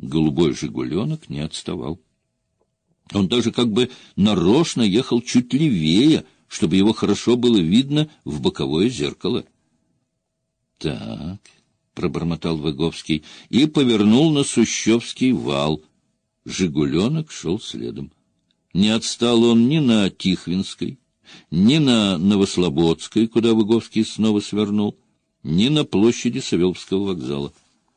Голубой «Жигуленок» не отставал. Он даже как бы нарочно ехал чуть левее, чтобы его хорошо было видно в боковое зеркало. — Так, — пробормотал Выговский и повернул на Сущевский вал. «Жигуленок» шел следом. Не отстал он ни на Тихвинской, ни на Новослободской, куда Выговский снова свернул, ни на площади Савеловского вокзала.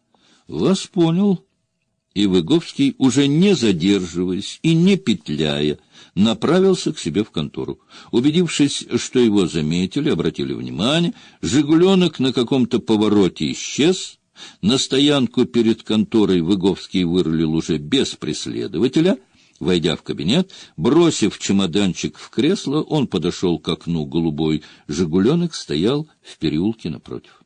Вас понял. И Выговский, уже не задерживаясь и не петляя, направился к себе в контору. Убедившись, что его заметили, обратили внимание, «Жигуленок» на каком-то повороте исчез. На стоянку перед конторой Выговский вырулил уже без преследователя. Войдя в кабинет, бросив чемоданчик в кресло, он подошел к окну. Голубой «Жигуленок» стоял в переулке напротив.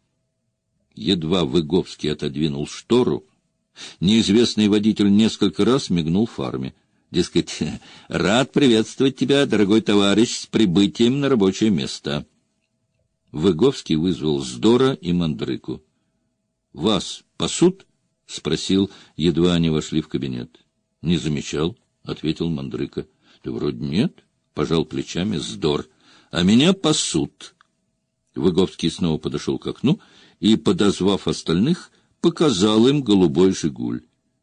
Едва Выговский отодвинул штору, неизвестный водитель несколько раз мигнул фарами. Дескать, рад приветствовать тебя, дорогой товарищ, с прибытием на рабочее место. Выговский вызвал Здора и Мандрыку. — Вас пасут? — спросил, едва они вошли в кабинет. — Не замечал, — ответил Мандрыка. — Да вроде нет, — пожал плечами Здор. — А меня пасут. Выговский снова подошел к окну и, подозвав остальных, показал им голубой «Жигуль».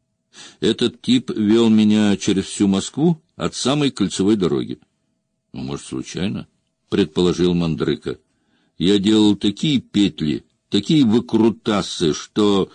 Этот тип вел меня через всю Москву от самой кольцевой дороги. — Ну, может, случайно? — предположил Мандрыка. — Я делал такие петли, такие выкрутасы, что...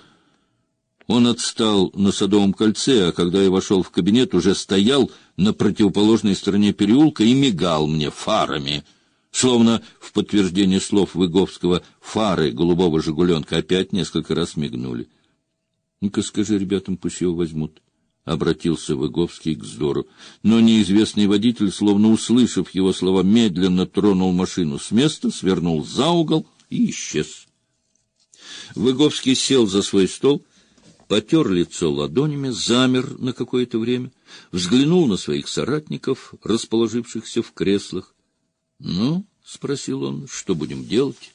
Он отстал на Садовом кольце, а когда я вошел в кабинет, уже стоял на противоположной стороне переулка и мигал мне фарами. Словно в подтверждение слов Выговского, фары голубого «Жигуленка» опять несколько раз мигнули. — Ну-ка скажи ребятам, пусть его возьмут, — обратился Выговский к Здору. Но неизвестный водитель, словно услышав его слова, медленно тронул машину с места, свернул за угол и исчез. Выговский сел за свой стол, потер лицо ладонями, замер на какое-то время, взглянул на своих соратников, расположившихся в креслах. — Ну, — спросил он, — что будем делать?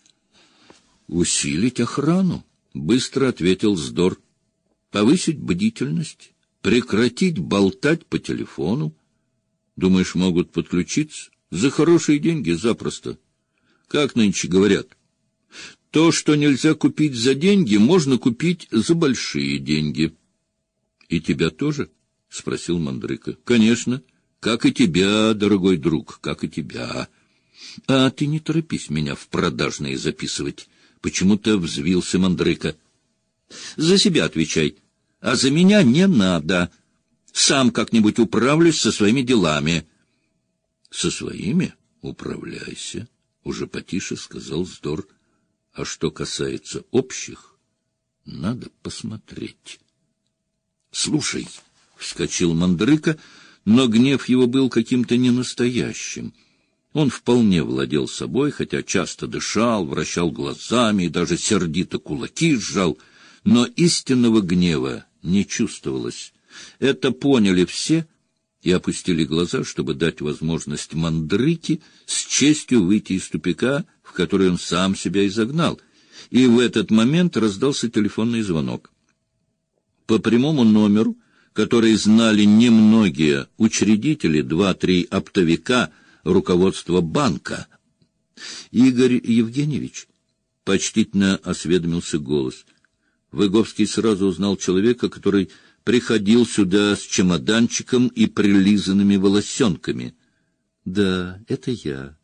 — Усилить охрану, — быстро ответил Здор. — Повысить бдительность, прекратить болтать по телефону. Думаешь, могут подключиться? За хорошие деньги запросто. Как нынче говорят? То, что нельзя купить за деньги, можно купить за большие деньги. — И тебя тоже? — спросил Мандрыка. — Конечно. Как и тебя, дорогой друг, как и тебя. — А ты не торопись меня в продажные записывать. Почему-то взвился Мандрыка. — За себя отвечай, а за меня не надо. Сам как-нибудь управлюсь со своими делами. — Со своими управляйся, — уже потише сказал Здор. — А что касается общих, надо посмотреть. — Слушай, — вскочил Мандрыка, но гнев его был каким-то ненастоящим. Он вполне владел собой, хотя часто дышал, вращал глазами и даже сердито кулаки сжал, но истинного гнева не чувствовалось. Это поняли все и опустили глаза, чтобы дать возможность Мандрыке с честью выйти из тупика, в который он сам себя изогнал. И в этот момент раздался телефонный звонок. По прямому номеру, который знали немногие учредители, 2-3 оптовика, руководство банка. — Игорь Евгеньевич, — почтительно осведомился голос. Выговский сразу узнал человека, который приходил сюда с чемоданчиком и прилизанными волосенками. — Да, это я,